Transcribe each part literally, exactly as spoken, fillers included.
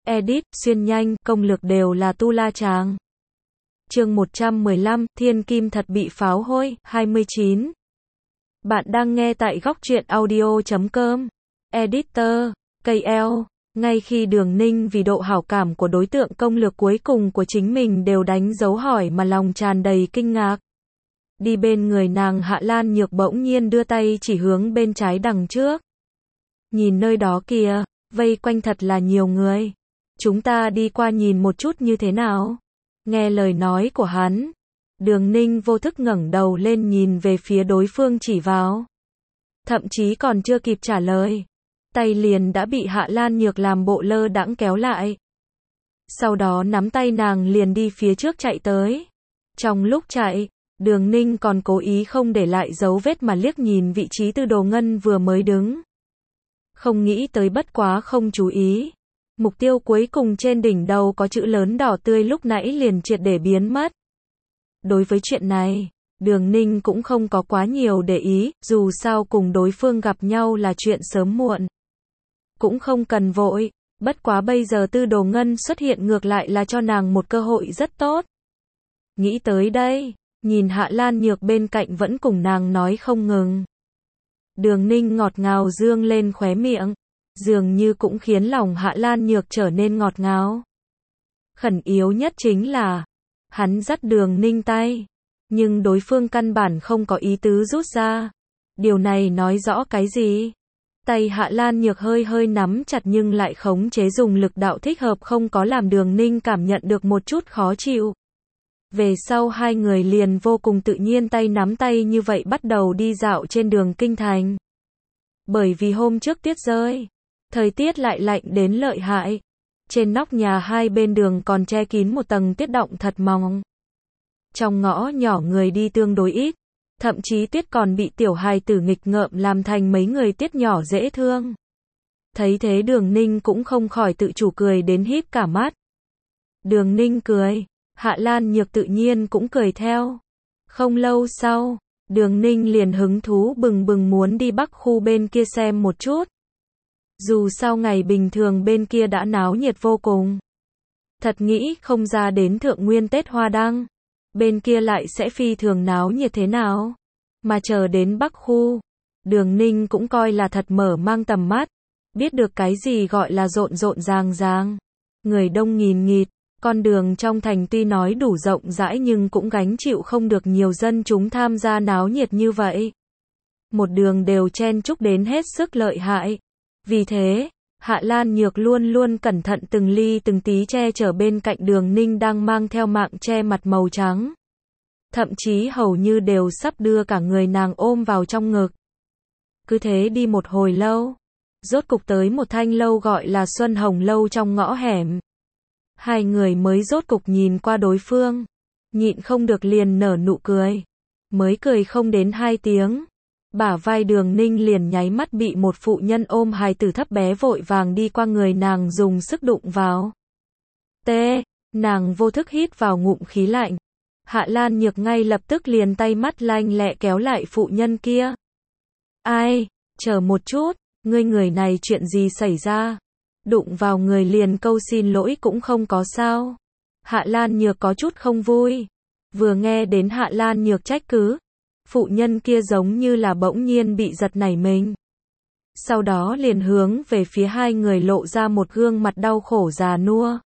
edit, xuyên nhanh, công lược đều là tu la chàng. Chương một trăm mười lăm, Thiên Kim thật bị pháo hôi, hai mươi chín. Bạn đang nghe tại góc truyện audio chấm com. Editor, ca lờ. Ngay khi Đường Ninh vì độ hảo cảm của đối tượng công lược cuối cùng của chính mình đều đánh dấu hỏi mà lòng tràn đầy kinh ngạc. Đi bên người nàng Hạ Lan Nhược bỗng nhiên đưa tay chỉ hướng bên trái đằng trước. Nhìn nơi đó kìa, vây quanh thật là nhiều người. Chúng ta đi qua nhìn một chút như thế nào? Nghe lời nói của hắn, Đường Ninh vô thức ngẩng đầu lên nhìn về phía đối phương chỉ vào. Thậm chí còn chưa kịp trả lời, tay liền đã bị Hạ Lan Nhược làm bộ lơ đãng kéo lại. Sau đó nắm tay nàng liền đi phía trước chạy tới. Trong lúc chạy, Đường Ninh còn cố ý không để lại dấu vết mà liếc nhìn vị trí Tư Đồ Ngân vừa mới đứng. Không nghĩ tới bất quá không chú ý. Mục tiêu cuối cùng trên đỉnh đầu có chữ lớn đỏ tươi lúc nãy liền triệt để biến mất. Đối với chuyện này, Đường Ninh cũng không có quá nhiều để ý, dù sao cùng đối phương gặp nhau là chuyện sớm muộn. Cũng không cần vội, bất quá bây giờ Tư Đồ Ngân xuất hiện ngược lại là cho nàng một cơ hội rất tốt. Nghĩ tới đây, nhìn Hạ Lan Nhược bên cạnh vẫn cùng nàng nói không ngừng. Đường Ninh ngọt ngào dương lên khóe miệng, dường như cũng khiến lòng Hạ Lan Nhược trở nên ngọt ngào. Khẩn yếu nhất chính là, hắn dắt Đường Ninh tay, nhưng đối phương căn bản không có ý tứ rút ra. Điều này nói rõ cái gì? Tay Hạ Lan Nhược hơi hơi nắm chặt nhưng lại khống chế dùng lực đạo thích hợp không có làm Đường Ninh cảm nhận được một chút khó chịu. Về sau hai người liền vô cùng tự nhiên tay nắm tay như vậy bắt đầu đi dạo trên đường kinh thành. Bởi vì hôm trước tuyết rơi, thời tiết lại lạnh đến lợi hại. Trên nóc nhà hai bên đường còn che kín một tầng tuyết đọng thật mỏng. Trong ngõ nhỏ người đi tương đối ít, thậm chí tuyết còn bị tiểu hài tử nghịch ngợm làm thành mấy người tiết nhỏ dễ thương. Thấy thế Đường Ninh cũng không khỏi tự chủ cười đến híp cả mắt. Đường Ninh cười, Hạ Lan Nhược tự nhiên cũng cười theo. Không lâu sau, Đường Ninh liền hứng thú bừng bừng muốn đi Bắc khu bên kia xem một chút. Dù sao ngày bình thường bên kia đã náo nhiệt vô cùng. Thật nghĩ không ra đến Thượng Nguyên Tết Hoa Đăng, bên kia lại sẽ phi thường náo nhiệt thế nào. Mà chờ đến Bắc khu, Đường Ninh cũng coi là thật mở mang tầm mắt, biết được cái gì gọi là rộn rộn ràng ràng. Người đông nghìn nghịt, con đường trong thành tuy nói đủ rộng rãi nhưng cũng gánh chịu không được nhiều dân chúng tham gia náo nhiệt như vậy. Một đường đều chen chúc đến hết sức lợi hại. Vì thế, Hạ Lan Nhược luôn luôn cẩn thận từng ly từng tí che chở bên cạnh Đường Ninh đang mang theo mạng che mặt màu trắng. Thậm chí hầu như đều sắp đưa cả người nàng ôm vào trong ngực. Cứ thế đi một hồi lâu, rốt cục tới một thanh lâu gọi là Xuân Hồng Lâu trong ngõ hẻm. Hai người mới rốt cục nhìn qua đối phương, nhịn không được liền nở nụ cười. Mới cười không đến hai tiếng, bả vai Đường Ninh liền nháy mắt bị một phụ nhân ôm hài tử thấp bé vội vàng đi qua người nàng dùng sức đụng vào. Tê, nàng vô thức hít vào ngụm khí lạnh. Hạ Lan Nhược ngay lập tức liền tay mắt lanh lẹ kéo lại phụ nhân kia. Ai, chờ một chút, ngươi người này chuyện gì xảy ra? Đụng vào người liền câu xin lỗi cũng không có sao. Hạ Lan Nhược có chút không vui. Vừa nghe đến Hạ Lan Nhược trách cứ, phụ nhân kia giống như là bỗng nhiên bị giật nảy mình. Sau đó liền hướng về phía hai người lộ ra một gương mặt đau khổ già nua.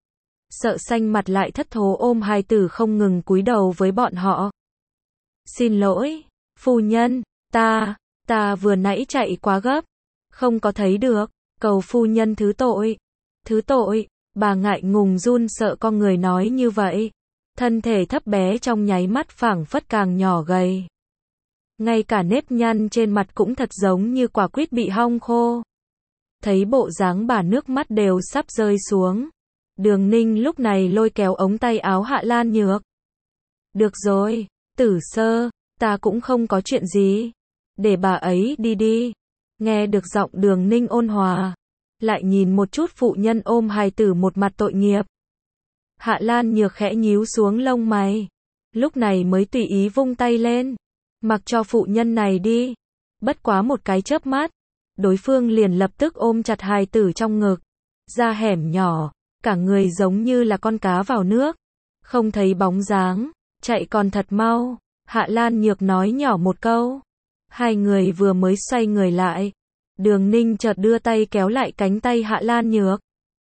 Sợ xanh mặt lại thất thố ôm hài tử không ngừng cúi đầu với bọn họ. Xin lỗi, phu nhân, ta, ta vừa nãy chạy quá gấp, không có thấy được, cầu phu nhân thứ tội, thứ tội, bà ngại ngùng run sợ con người nói như vậy. Thân thể thấp bé trong nháy mắt phảng phất càng nhỏ gầy. Ngay cả nếp nhăn trên mặt cũng thật giống như quả quýt bị hong khô. Thấy bộ dáng bà nước mắt đều sắp rơi xuống. Đường Ninh lúc này lôi kéo ống tay áo Hạ Lan Nhược. Được rồi, Tử Sơ, ta cũng không có chuyện gì. Để bà ấy đi đi. Nghe được giọng Đường Ninh ôn hòa. Lại nhìn một chút phụ nhân ôm hài tử một mặt tội nghiệp. Hạ Lan Nhược khẽ nhíu xuống lông mày. Lúc này mới tùy ý vung tay lên. Mặc cho phụ nhân này đi. Bất quá một cái chớp mắt, đối phương liền lập tức ôm chặt hài tử trong ngực. Ra hẻm nhỏ, cả người giống như là con cá vào nước, không thấy bóng dáng, chạy còn thật mau. Hạ Lan Nhược nói nhỏ một câu. Hai người vừa mới xoay người lại, Đường Ninh chợt đưa tay kéo lại cánh tay Hạ Lan Nhược.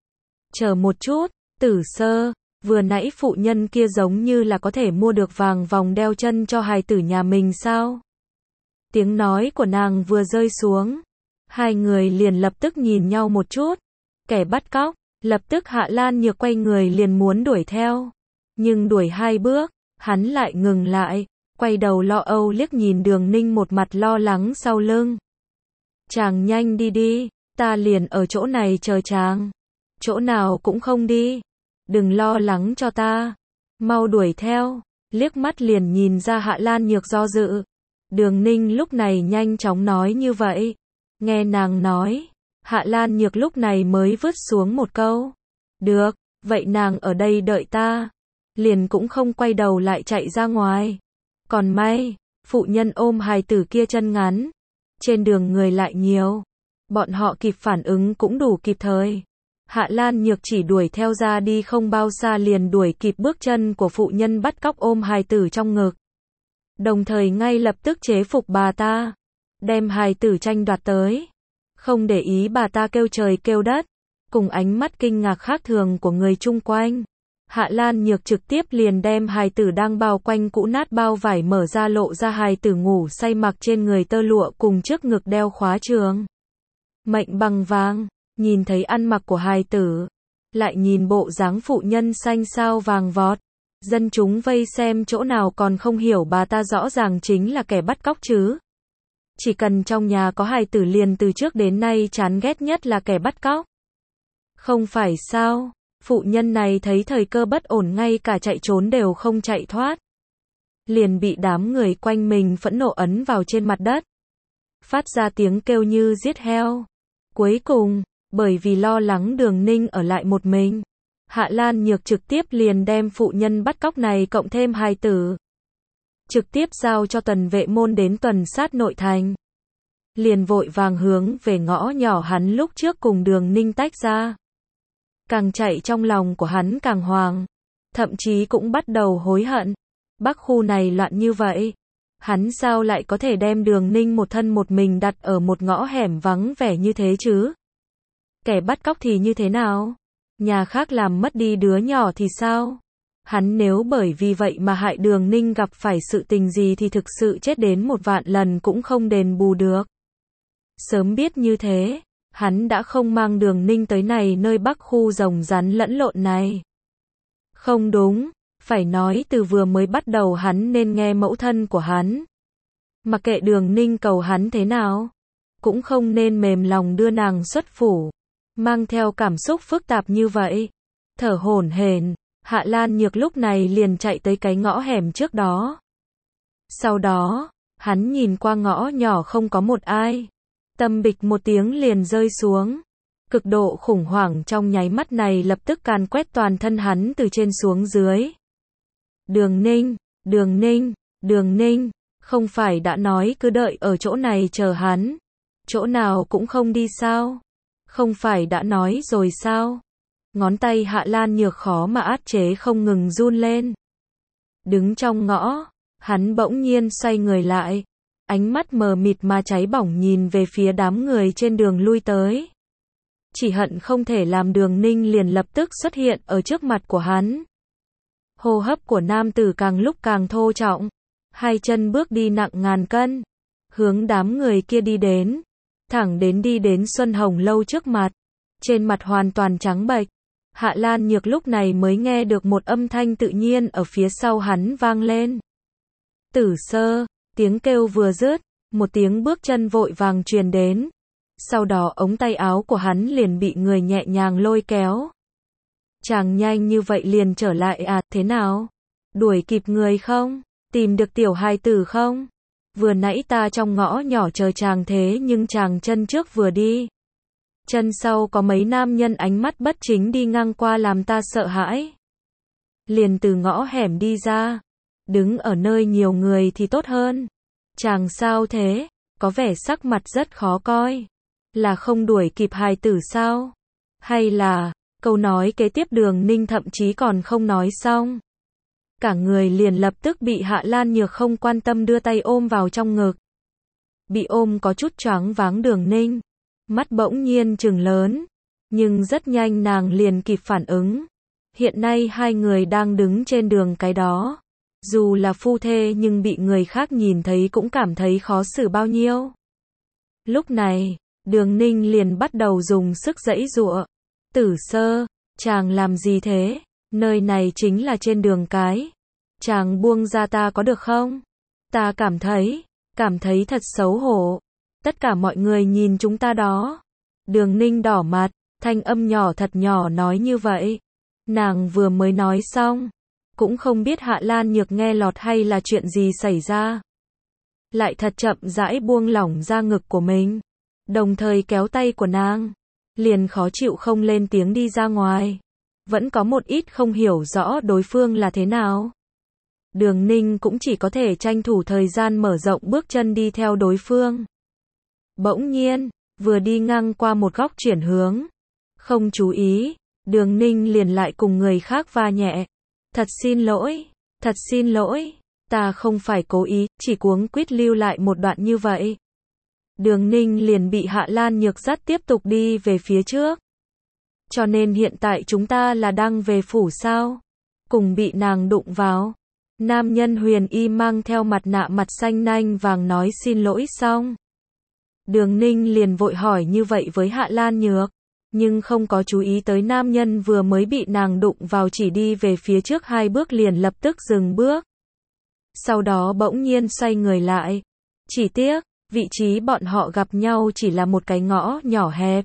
Chờ một chút, Tử Sơ, vừa nãy phụ nhân kia giống như là có thể mua được vàng vòng đeo chân cho hài tử nhà mình sao? Tiếng nói của nàng vừa rơi xuống, hai người liền lập tức nhìn nhau một chút. Kẻ bắt cóc, lập tức Hạ Lan Nhược quay người liền muốn đuổi theo. Nhưng đuổi hai bước, hắn lại ngừng lại, quay đầu lo âu liếc nhìn Đường Ninh một mặt lo lắng sau lưng. Chàng nhanh đi đi, ta liền ở chỗ này chờ chàng. Chỗ nào cũng không đi. Đừng lo lắng cho ta. Mau đuổi theo. Liếc mắt liền nhìn ra Hạ Lan Nhược do dự. Đường Ninh lúc này nhanh chóng nói như vậy. Nghe nàng nói, Hạ Lan Nhược lúc này mới vứt xuống một câu. Được, vậy nàng ở đây đợi ta. Liền cũng không quay đầu lại chạy ra ngoài. Còn may, phụ nhân ôm hài tử kia chân ngắn. Trên đường người lại nhiều. Bọn họ kịp phản ứng cũng đủ kịp thời. Hạ Lan Nhược chỉ đuổi theo ra đi không bao xa liền đuổi kịp bước chân của phụ nhân bắt cóc ôm hài tử trong ngực. Đồng thời ngay lập tức chế phục bà ta. Đem hài tử tranh đoạt tới. Không để ý bà ta kêu trời kêu đất. Cùng ánh mắt kinh ngạc khác thường của người chung quanh. Hạ Lan Nhược trực tiếp liền đem hài tử đang bao quanh cũ nát bao vải mở ra lộ ra hài tử ngủ say mặc trên người tơ lụa cùng trước ngực đeo khóa trường. Mệnh bằng vàng, nhìn thấy ăn mặc của hài tử, lại nhìn bộ dáng phụ nhân xanh xao vàng vọt. Dân chúng vây xem chỗ nào còn không hiểu bà ta rõ ràng chính là kẻ bắt cóc chứ. Chỉ cần trong nhà có hài tử liền từ trước đến nay chán ghét nhất là kẻ bắt cóc. Không phải sao? Phụ nhân này thấy thời cơ bất ổn ngay cả chạy trốn đều không chạy thoát. Liền bị đám người quanh mình phẫn nộ ấn vào trên mặt đất. Phát ra tiếng kêu như giết heo. Cuối cùng, bởi vì lo lắng Đường Ninh ở lại một mình, Hạ Lan Nhược trực tiếp liền đem phụ nhân bắt cóc này cộng thêm hài tử. Trực tiếp giao cho tuần vệ môn đến tuần sát nội thành. Liền vội vàng hướng về ngõ nhỏ hắn lúc trước cùng Đường Ninh tách ra. Càng chạy trong lòng của hắn càng hoang, thậm chí cũng bắt đầu hối hận. Bắc khu này loạn như vậy, hắn sao lại có thể đem Đường Ninh một thân một mình đặt ở một ngõ hẻm vắng vẻ như thế chứ? Kẻ bắt cóc thì như thế nào? Nhà khác làm mất đi đứa nhỏ thì sao? Hắn nếu bởi vì vậy mà hại Đường Ninh gặp phải sự tình gì thì thực sự chết đến một vạn lần cũng không đền bù được. Sớm biết như thế, hắn đã không mang Đường Ninh tới này nơi Bắc khu rồng rắn lẫn lộn này. Không đúng, phải nói từ vừa mới bắt đầu hắn nên nghe mẫu thân của hắn. Mặc kệ Đường Ninh cầu hắn thế nào, cũng không nên mềm lòng đưa nàng xuất phủ. Mang theo cảm xúc phức tạp như vậy, thở hổn hển, Hạ Lan Nhược lúc này liền chạy tới cái ngõ hẻm trước đó. Sau đó, hắn nhìn qua ngõ nhỏ không có một ai. Tâm bịch một tiếng liền rơi xuống. Cực độ khủng hoảng trong nháy mắt này lập tức càn quét toàn thân hắn từ trên xuống dưới. Đường Ninh, Đường Ninh, Đường Ninh, không phải đã nói cứ đợi ở chỗ này chờ hắn. Chỗ nào cũng không đi sao? Không phải đã nói rồi sao? Ngón tay Hạ Lan Nhược khó mà át chế không ngừng run lên. Đứng trong ngõ, hắn bỗng nhiên xoay người lại. Ánh mắt mờ mịt mà cháy bỏng nhìn về phía đám người trên đường lui tới. Chỉ hận không thể làm Đường Ninh liền lập tức xuất hiện ở trước mặt của hắn. Hô hấp của nam tử càng lúc càng thô trọng. Hai chân bước đi nặng ngàn cân. Hướng đám người kia đi đến. Thẳng đến đi đến Xuân Hồng Lâu trước mặt. Trên mặt hoàn toàn trắng bệch. Hạ Lan Nhược lúc này mới nghe được một âm thanh tự nhiên ở phía sau hắn vang lên. Tử Sơ. Tiếng kêu vừa dứt, một tiếng bước chân vội vàng truyền đến. Sau đó ống tay áo của hắn liền bị người nhẹ nhàng lôi kéo. Chàng nhanh như vậy liền trở lại à, thế nào? Đuổi kịp người không? Tìm được tiểu hài tử không? Vừa nãy ta trong ngõ nhỏ chờ chàng thế nhưng chàng chân trước vừa đi. Chân sau có mấy nam nhân ánh mắt bất chính đi ngang qua làm ta sợ hãi. Liền từ ngõ hẻm đi ra. Đứng ở nơi nhiều người thì tốt hơn. Chàng sao thế? Có vẻ sắc mặt rất khó coi. Là không đuổi kịp hài tử sao? Hay là, Câu nói kế tiếp Đường Ninh thậm chí còn không nói xong. Cả người liền lập tức bị Hạ Lan Nhược không quan tâm đưa tay ôm vào trong ngực. Bị ôm có chút choáng váng Đường Ninh. Mắt bỗng nhiên trừng lớn. Nhưng rất nhanh nàng liền kịp phản ứng. Hiện nay hai người đang đứng trên đường cái đó. Dù là phu thê nhưng bị người khác nhìn thấy cũng cảm thấy khó xử bao nhiêu. Lúc này, Đường Ninh liền bắt đầu dùng sức giãy giụa. Tử Sơ, chàng làm gì thế? Nơi này chính là trên đường cái. Chàng buông ra ta có được không? Ta cảm thấy, cảm thấy thật xấu hổ. Tất cả mọi người nhìn chúng ta đó. Đường Ninh đỏ mặt, thanh âm nhỏ thật nhỏ nói như vậy. Nàng vừa mới nói xong. Cũng không biết Hạ Lan Nhược nghe lọt hay là chuyện gì xảy ra. Lại thật chậm rãi buông lỏng ra ngực của mình. Đồng thời kéo tay của nàng. Liền khó chịu không lên tiếng đi ra ngoài. Vẫn có một ít không hiểu rõ đối phương là thế nào. Đường Ninh cũng chỉ có thể tranh thủ thời gian mở rộng bước chân đi theo đối phương. Bỗng nhiên, vừa đi ngang qua một góc chuyển hướng. Không chú ý, Đường Ninh liền lại cùng người khác va nhẹ. Thật xin lỗi, thật xin lỗi, ta không phải cố ý, chỉ cuống quýt lưu lại một đoạn như vậy. Đường Ninh liền bị Hạ Lan Nhược dắt tiếp tục đi về phía trước. Cho nên hiện tại chúng ta là đang về phủ sao? Cùng bị nàng đụng vào. Nam nhân Huyền Y mang theo mặt nạ mặt xanh nanh vàng nói xin lỗi xong. Đường Ninh liền vội hỏi như vậy với Hạ Lan Nhược. Nhưng không có chú ý tới nam nhân vừa mới bị nàng đụng vào chỉ đi về phía trước hai bước liền lập tức dừng bước. Sau đó bỗng nhiên xoay người lại. Chỉ tiếc, vị trí bọn họ gặp nhau chỉ là một cái ngõ nhỏ hẹp.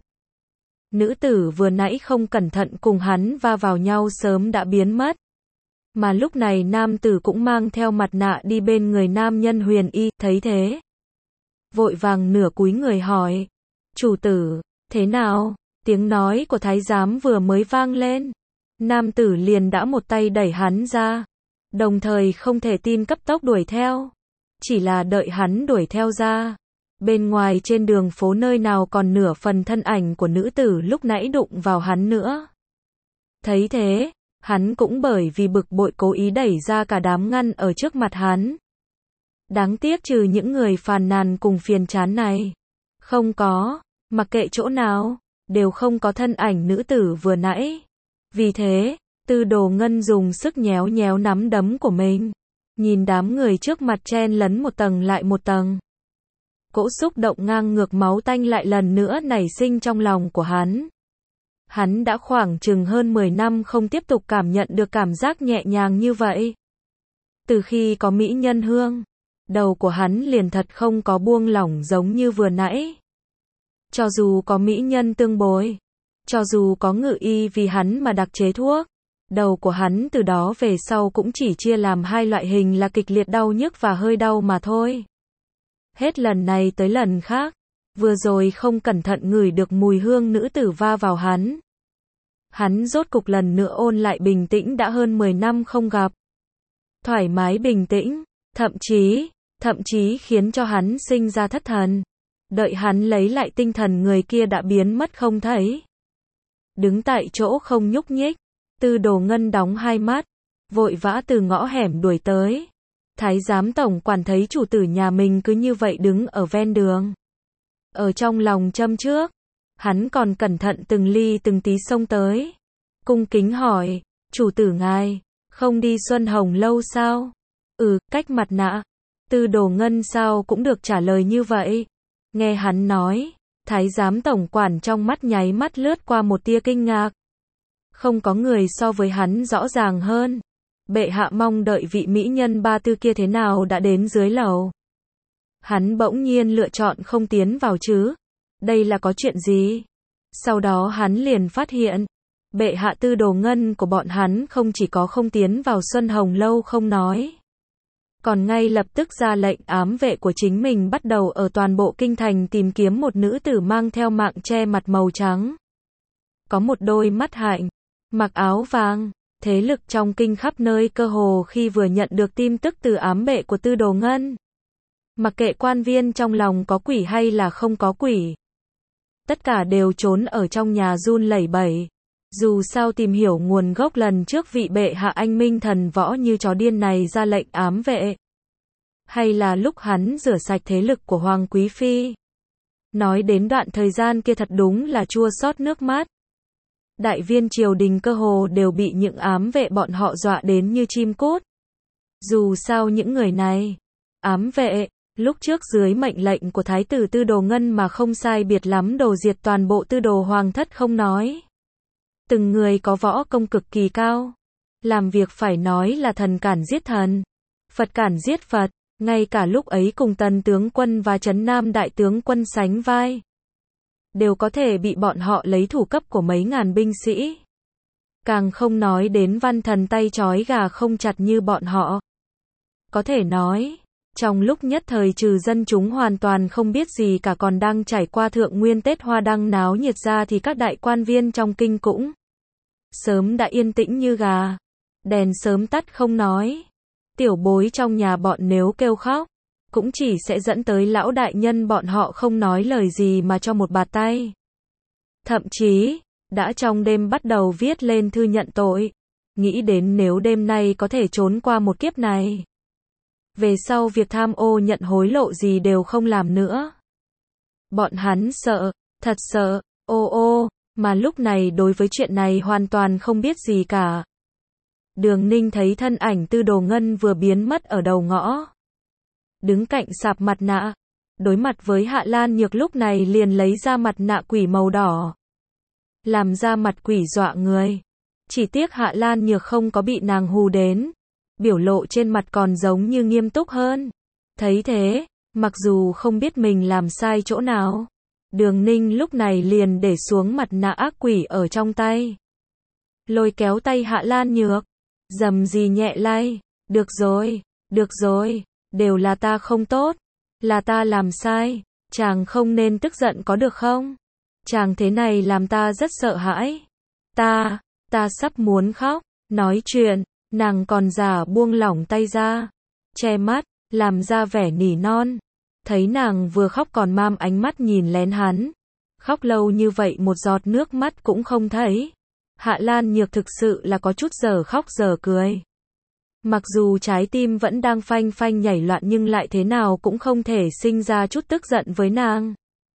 Nữ tử vừa nãy không cẩn thận cùng hắn va vào nhau sớm đã biến mất. Mà lúc này nam tử cũng mang theo mặt nạ đi bên người nam nhân Huyền Y, thấy thế. Vội vàng nửa cúi người hỏi. Chủ tử, thế nào? Tiếng nói của thái giám vừa mới vang lên. Nam tử liền đã một tay đẩy hắn ra. Đồng thời không thể tin cấp tốc đuổi theo. Chỉ là đợi hắn đuổi theo ra. Bên ngoài trên đường phố nơi nào còn nửa phần thân ảnh của nữ tử lúc nãy đụng vào hắn nữa. Thấy thế, hắn cũng bởi vì bực bội cố ý đẩy ra cả đám ngăn ở trước mặt hắn. Đáng tiếc trừ những người phàn nàn cùng phiền chán này. Không có, mặc kệ chỗ nào, đều không có thân ảnh nữ tử vừa nãy. Vì thế, Tư Đồ Ngân dùng sức nhéo nhéo nắm đấm của mình. Nhìn đám người trước mặt chen lấn một tầng lại một tầng. Cỗ xúc động ngang ngược máu tanh lại lần nữa nảy sinh trong lòng của hắn. Hắn đã khoảng chừng hơn mười năm không tiếp tục cảm nhận được cảm giác nhẹ nhàng như vậy. Từ khi có mỹ nhân hương, đầu của hắn liền thật không có buông lỏng giống như vừa nãy. Cho dù có mỹ nhân tương bồi, cho dù có ngự y vì hắn mà đặc chế thuốc, đầu của hắn từ đó về sau cũng chỉ chia làm hai loại hình là kịch liệt đau nhức và hơi đau mà thôi. Hết lần này tới lần khác, vừa rồi không cẩn thận ngửi được mùi hương nữ tử va vào hắn. Hắn rốt cục lần nữa ôn lại bình tĩnh đã hơn mười năm không gặp. Thoải mái bình tĩnh, thậm chí, thậm chí khiến cho hắn sinh ra thất thần. Đợi hắn lấy lại tinh thần người kia đã biến mất không thấy. Đứng tại chỗ không nhúc nhích, Tư Đồ Ngân đóng hai mắt, vội vã từ ngõ hẻm đuổi tới. Thái giám tổng quản thấy chủ tử nhà mình cứ như vậy đứng ở ven đường. Ở trong lòng châm trước, hắn còn cẩn thận từng ly từng tí xông tới. Cung kính hỏi, chủ tử ngài, không đi Xuân Hồng lâu sao? Ừ, cách mặt nạ. Tư Đồ Ngân sao cũng được trả lời như vậy. Nghe hắn nói, thái giám tổng quản trong mắt nháy mắt lướt qua một tia kinh ngạc. Không có người so với hắn rõ ràng hơn. Bệ hạ mong đợi vị mỹ nhân ba tư kia thế nào đã đến dưới lầu. Hắn bỗng nhiên lựa chọn không tiến vào chứ. Đây là có chuyện gì? Sau đó hắn liền phát hiện, bệ hạ Tư Đồ Ngân của bọn hắn không chỉ có không tiến vào Xuân Hồng lâu không nói. Còn ngay lập tức ra lệnh ám vệ của chính mình bắt đầu ở toàn bộ kinh thành tìm kiếm một nữ tử mang theo mạng che mặt màu trắng. Có một đôi mắt hạnh, mặc áo vàng, thế lực trong kinh khắp nơi cơ hồ khi vừa nhận được tin tức từ ám vệ của Tư Đồ Ngân. Mặc kệ quan viên trong lòng có quỷ hay là không có quỷ. Tất cả đều trốn ở trong nhà run lẩy bẩy. Dù sao tìm hiểu nguồn gốc lần trước vị bệ hạ anh minh thần võ như chó điên này ra lệnh ám vệ. Hay là lúc hắn rửa sạch thế lực của Hoàng Quý Phi. Nói đến đoạn thời gian kia thật đúng là chua xót nước mắt. Đại viên triều đình cơ hồ đều bị những ám vệ bọn họ dọa đến như chim cút. Dù sao những người này, ám vệ, lúc trước dưới mệnh lệnh của Thái tử Tư Đồ Ngân mà không sai biệt lắm đồ diệt toàn bộ Tư Đồ Hoàng thất không nói. Từng người có võ công cực kỳ cao. Làm việc phải nói là thần cản giết thần, Phật cản giết Phật. Ngay cả lúc ấy cùng Tần tướng quân và Trấn Nam đại tướng quân sánh vai, đều có thể bị bọn họ lấy thủ cấp của mấy ngàn binh sĩ. Càng không nói đến văn thần tay trói gà không chặt như bọn họ. Có thể nói, trong lúc nhất thời trừ dân chúng hoàn toàn không biết gì cả còn đang trải qua thượng nguyên Tết Hoa Đăng náo nhiệt ra thì các đại quan viên trong kinh cũng sớm đã yên tĩnh như gà. Đèn sớm tắt không nói. Tiểu bối trong nhà bọn nếu kêu khóc, cũng chỉ sẽ dẫn tới lão đại nhân bọn họ không nói lời gì mà cho một bạt tay. Thậm chí, đã trong đêm bắt đầu viết lên thư nhận tội. Nghĩ đến nếu đêm nay có thể trốn qua một kiếp này, về sau việc tham ô nhận hối lộ gì đều không làm nữa. Bọn hắn sợ, thật sợ, ô ô, mà lúc này đối với chuyện này hoàn toàn không biết gì cả. Đường Ninh thấy thân ảnh Tư Đồ Ngân vừa biến mất ở đầu ngõ. Đứng cạnh sạp mặt nạ, đối mặt với Hạ Lan Nhược lúc này liền lấy ra mặt nạ quỷ màu đỏ. Làm ra mặt quỷ dọa người. Chỉ tiếc Hạ Lan Nhược không có bị nàng hù đến. Biểu lộ trên mặt còn giống như nghiêm túc hơn. Thấy thế, mặc dù không biết mình làm sai chỗ nào, Đường Ninh lúc này liền để xuống mặt nạ ác quỷ ở trong tay. Lôi kéo tay Hạ Lan Nhược. Dầm gì nhẹ lay, được rồi, được rồi, đều là ta không tốt, là ta làm sai, chàng không nên tức giận có được không? Chàng thế này làm ta rất sợ hãi. Ta, ta sắp muốn khóc, nói chuyện, nàng còn giả buông lỏng tay ra, che mắt, làm ra vẻ nỉ non. Thấy nàng vừa khóc còn mam ánh mắt nhìn lén hắn. Khóc lâu như vậy một giọt nước mắt cũng không thấy. Hạ Lan Nhược thực sự là có chút giờ khóc giờ cười. Mặc dù trái tim vẫn đang phanh phanh nhảy loạn nhưng lại thế nào cũng không thể sinh ra chút tức giận với nàng.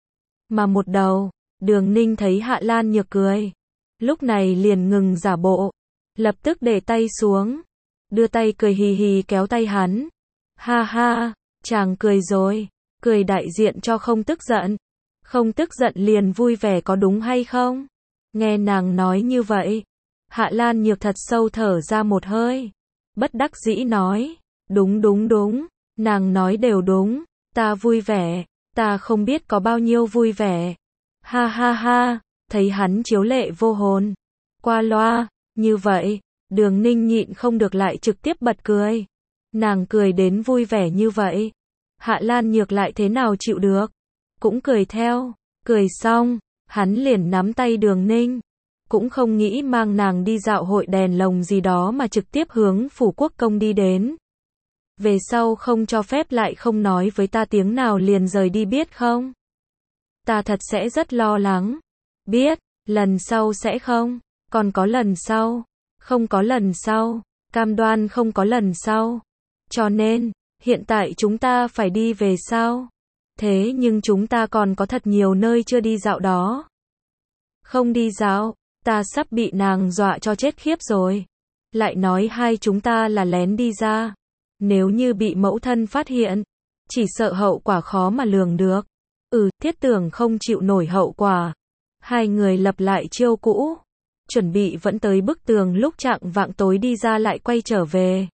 Mà một đầu, Đường Ninh thấy Hạ Lan Nhược cười. Lúc này liền ngừng giả bộ. Lập tức để tay xuống. Đưa tay cười hì hì kéo tay hắn. Ha ha, chàng cười rồi. Cười đại diện cho không tức giận. Không tức giận liền vui vẻ có đúng hay không? Nghe nàng nói như vậy, Hạ Lan Nhược thật sâu thở ra một hơi. Bất đắc dĩ nói, đúng đúng đúng, nàng nói đều đúng, ta vui vẻ, ta không biết có bao nhiêu vui vẻ. Ha ha ha, thấy hắn chiếu lệ vô hồn, qua loa, như vậy, Đường Ninh nhịn không được lại trực tiếp bật cười. Nàng cười đến vui vẻ như vậy, Hạ Lan Nhược lại thế nào chịu được, cũng cười theo, cười xong. Hắn liền nắm tay Đường Ninh, cũng không nghĩ mang nàng đi dạo hội đèn lồng gì đó mà trực tiếp hướng phủ quốc công đi đến. Về sau không cho phép lại không nói với ta tiếng nào liền rời đi biết không? Ta thật sẽ rất lo lắng. Biết, lần sau sẽ không, còn có lần sau, không có lần sau, cam đoan không có lần sau. Cho nên, hiện tại chúng ta phải đi về sao? Thế nhưng chúng ta còn có thật nhiều nơi chưa đi dạo đó. Không đi dạo, ta sắp bị nàng dọa cho chết khiếp rồi. Lại nói hai chúng ta là lén đi ra. Nếu như bị mẫu thân phát hiện, chỉ sợ hậu quả khó mà lường được. Ừ, Thiết Tưởng không chịu nổi hậu quả. Hai người lập lại chiêu cũ. Chuẩn bị vẫn tới bức tường lúc chạng vạng tối đi ra lại quay trở về.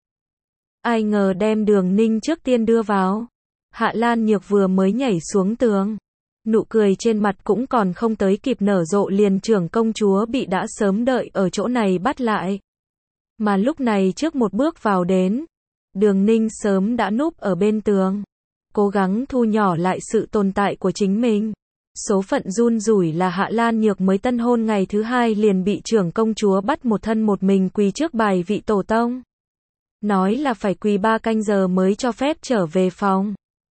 Ai ngờ đem Đường Ninh trước tiên đưa vào. Hạ Lan Nhược vừa mới nhảy xuống tường. Nụ cười trên mặt cũng còn không tới kịp nở rộ liền trưởng công chúa bị đã sớm đợi ở chỗ này bắt lại. Mà lúc này trước một bước vào đến, Đường Ninh sớm đã núp ở bên tường. Cố gắng thu nhỏ lại sự tồn tại của chính mình. Số phận run rủi là Hạ Lan Nhược mới tân hôn ngày thứ hai liền bị trưởng công chúa bắt một thân một mình quỳ trước bài vị tổ tông. Nói là phải quỳ ba canh giờ mới cho phép trở về phòng.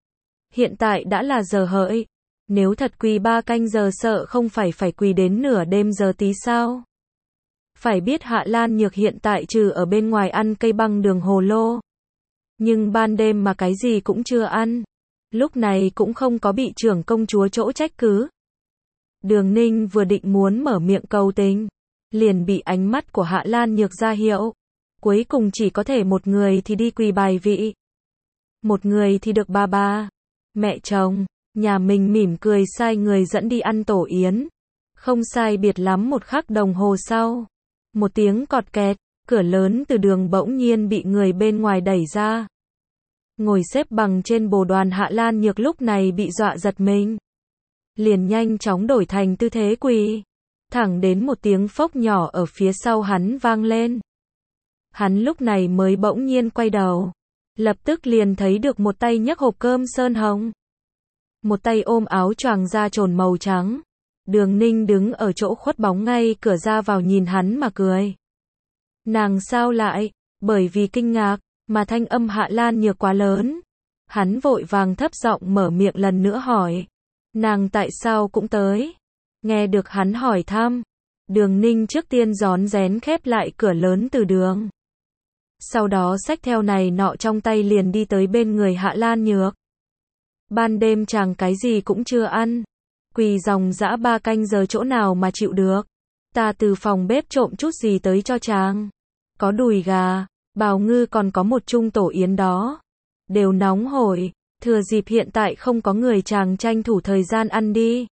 Hiện tại đã là giờ hợi. Nếu thật quỳ ba canh giờ sợ không phải phải quỳ đến nửa đêm giờ tí sao. Phải biết Hạ Lan Nhược hiện tại trừ ở bên ngoài ăn cây băng đường hồ lô. Nhưng ban đêm mà cái gì cũng chưa ăn. Lúc này cũng không có bị trưởng công chúa chỗ trách cứ. Đường Ninh vừa định muốn mở miệng cầu tình. Liền bị ánh mắt của Hạ Lan Nhược ra hiệu. Cuối cùng chỉ có thể một người thì đi quỳ bài vị. Một người thì được ba ba. Mẹ chồng, nhà mình mỉm cười sai người dẫn đi ăn tổ yến. Không sai biệt lắm một khắc đồng hồ sau. Một tiếng cọt kẹt, cửa lớn từ đường bỗng nhiên bị người bên ngoài đẩy ra. Ngồi xếp bằng trên bồ đoàn Hạ Lan Nhược lúc này bị dọa giật mình. Liền nhanh chóng đổi thành tư thế quỳ. Thẳng đến một tiếng phốc nhỏ ở phía sau hắn vang lên. Hắn lúc này mới bỗng nhiên quay đầu. Lập tức liền thấy được một tay nhấc hộp cơm sơn hồng. Một tay ôm áo choàng da trồn màu trắng. Đường Ninh đứng ở chỗ khuất bóng ngay cửa ra vào nhìn hắn mà cười. Nàng sao lại, bởi vì kinh ngạc, mà thanh âm Hạ Lan Nhược quá lớn. Hắn vội vàng thấp giọng mở miệng lần nữa hỏi. Nàng tại sao cũng tới? Nghe được hắn hỏi thăm. Đường Ninh trước tiên rón rén khép lại cửa lớn từ đường. Sau đó xách theo này nọ trong tay liền đi tới bên người Hạ Lan Nhược. Ban đêm chàng cái gì cũng chưa ăn. Quỳ dòng dã ba canh giờ chỗ nào mà chịu được. Ta từ phòng bếp trộm chút gì tới cho chàng. Có đùi gà, bào ngư còn có một chung tổ yến đó. Đều nóng hổi, thừa dịp hiện tại không có người chàng tranh thủ thời gian ăn đi.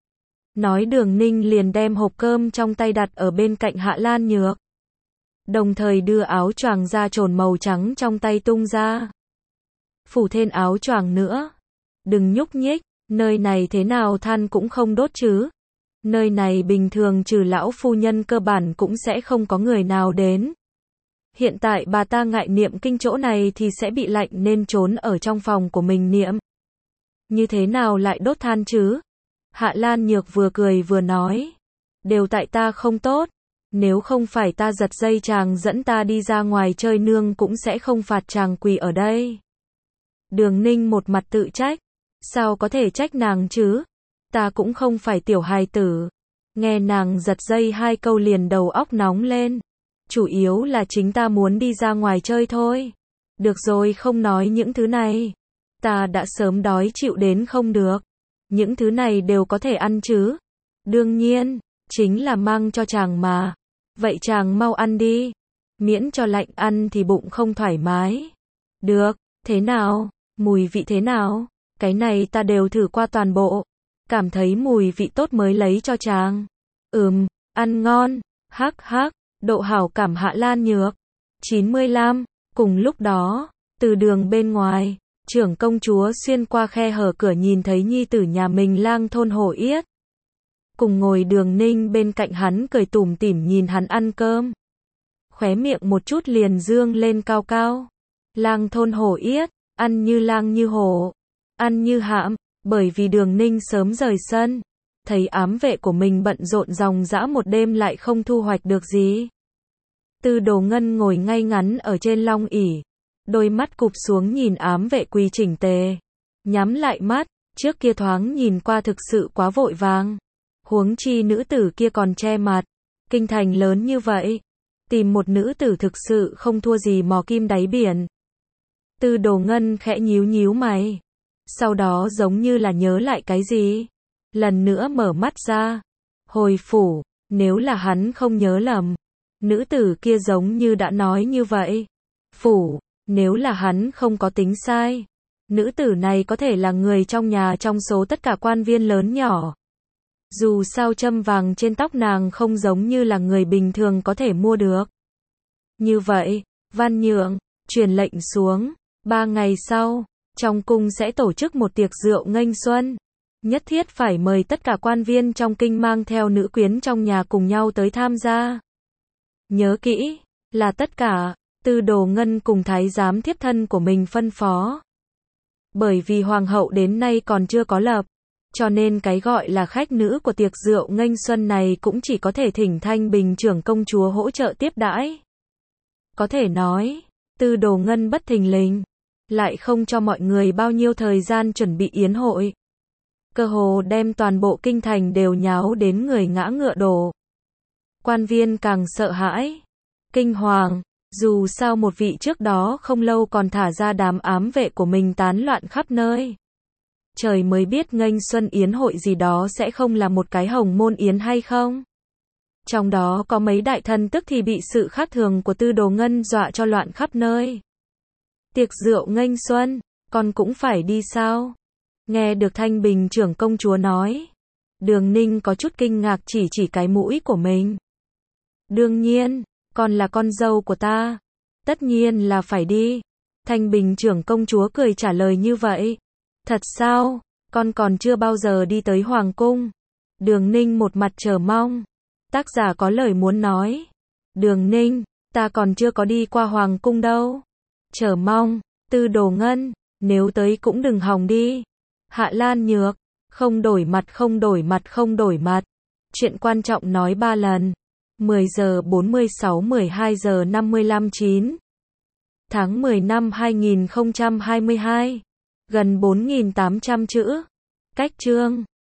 Nói Đường Ninh liền đem hộp cơm trong tay đặt ở bên cạnh Hạ Lan Nhược. Đồng thời đưa áo choàng da trồn màu trắng trong tay tung ra. Phủ thêm áo choàng nữa. Đừng nhúc nhích, nơi này thế nào than cũng không đốt chứ. Nơi này bình thường trừ lão phu nhân cơ bản cũng sẽ không có người nào đến. Hiện tại bà ta ngại niệm kinh chỗ này thì sẽ bị lạnh nên trốn ở trong phòng của mình niệm. Như thế nào lại đốt than chứ? Hạ Lan Nhược vừa cười vừa nói. Đều tại ta không tốt. Nếu không phải ta giật dây chàng dẫn ta đi ra ngoài chơi nương cũng sẽ không phạt chàng quỳ ở đây. Đường Ninh một mặt tự trách. Sao có thể trách nàng chứ? Ta cũng không phải tiểu hài tử. Nghe nàng giật dây hai câu liền đầu óc nóng lên. Chủ yếu là chính ta muốn đi ra ngoài chơi thôi. Được rồi, không nói những thứ này. Ta đã sớm đói chịu đến không được. Những thứ này đều có thể ăn chứ? Đương nhiên, chính là mang cho chàng mà. Vậy chàng mau ăn đi. Miễn cho lạnh ăn thì bụng không thoải mái. Được, thế nào? Mùi vị thế nào? Cái này ta đều thử qua toàn bộ. Cảm thấy mùi vị tốt mới lấy cho chàng. Ừm, ăn ngon. Hắc hắc, độ hảo cảm Hạ Lan Nhược. chín mươi lăm, cùng lúc đó, từ đường bên ngoài, trưởng công chúa xuyên qua khe hở cửa nhìn thấy nhi tử nhà mình Lang Thôn Hổ Yết. Cùng ngồi Đường Ninh bên cạnh hắn cười tủm tỉm nhìn hắn ăn cơm. Khóe miệng một chút liền dương lên cao cao. Lang Thôn Hổ Yết, ăn như lang như hổ, ăn như hạm, bởi vì Đường Ninh sớm rời sân. Thấy ám vệ của mình bận rộn ròng rã một đêm lại không thu hoạch được gì. Tư Đồ Ngân ngồi ngay ngắn ở trên long ỷ, đôi mắt cụp xuống nhìn ám vệ quỳ chỉnh tề. Nhắm lại mắt, trước kia thoáng nhìn qua thực sự quá vội vàng. Huống chi nữ tử kia còn che mặt. Kinh thành lớn như vậy, tìm một nữ tử thực sự không thua gì mò kim đáy biển. Tư Đồ Ngân khẽ nhíu nhíu mày. Sau đó giống như là nhớ lại cái gì. Lần nữa mở mắt ra. Hồi phủ, nếu là hắn không nhớ lầm. Nữ tử kia giống như đã nói như vậy. Phủ, nếu là hắn không có tính sai. Nữ tử này có thể là người trong nhà trong số tất cả quan viên lớn nhỏ. Dù sao châm vàng trên tóc nàng không giống như là người bình thường có thể mua được. Như vậy, Văn Nhượng, truyền lệnh xuống. Ba ngày sau, trong cung sẽ tổ chức một tiệc rượu nghênh xuân. Nhất thiết phải mời tất cả quan viên trong kinh mang theo nữ quyến trong nhà cùng nhau tới tham gia. Nhớ kỹ, là tất cả, Tư Đồ Ngân cùng thái giám thiếp thân của mình phân phó. Bởi vì hoàng hậu đến nay còn chưa có lập, cho nên cái gọi là khách nữ của tiệc rượu nghênh xuân này cũng chỉ có thể thỉnh Thanh Bình trưởng công chúa hỗ trợ tiếp đãi. Có thể nói, Tư Đồ Ngân bất thình lình, lại không cho mọi người bao nhiêu thời gian chuẩn bị yến hội. Cơ hồ đem toàn bộ kinh thành đều nháo đến người ngã ngựa đổ. Quan viên càng sợ hãi, kinh hoàng, dù sao một vị trước đó không lâu còn thả ra đám ám vệ của mình tán loạn khắp nơi. Trời mới biết nghênh xuân yến hội gì đó sẽ không là một cái hồng môn yến hay không. Trong đó có mấy đại thần tức thì bị sự khác thường của Tư Đồ Ngân dọa cho loạn khắp nơi. Tiệc rượu nghênh xuân, con cũng phải đi sao? Nghe được Thanh Bình trưởng công chúa nói. Đường Ninh có chút kinh ngạc chỉ chỉ cái mũi của mình. Đương nhiên, con là con dâu của ta. Tất nhiên là phải đi. Thanh Bình trưởng công chúa cười trả lời như vậy. Thật sao? Con còn chưa bao giờ đi tới Hoàng cung. Đường Ninh một mặt chờ mong. Tác giả có lời muốn nói. Đường Ninh, ta còn chưa có đi qua Hoàng cung đâu. Chờ mong, Tư Đồ Ngân, nếu tới cũng đừng hòng đi. Hạ Lan Nhược, không đổi mặt không đổi mặt không đổi mặt. Chuyện quan trọng nói ba lần. mười giờ bốn mươi sáu mười hai giờ năm mươi lăm chín. Tháng mười năm hai nghìn không trăm hai mươi hai. Gần bốn nghìn tám trăm chữ. Cách chương.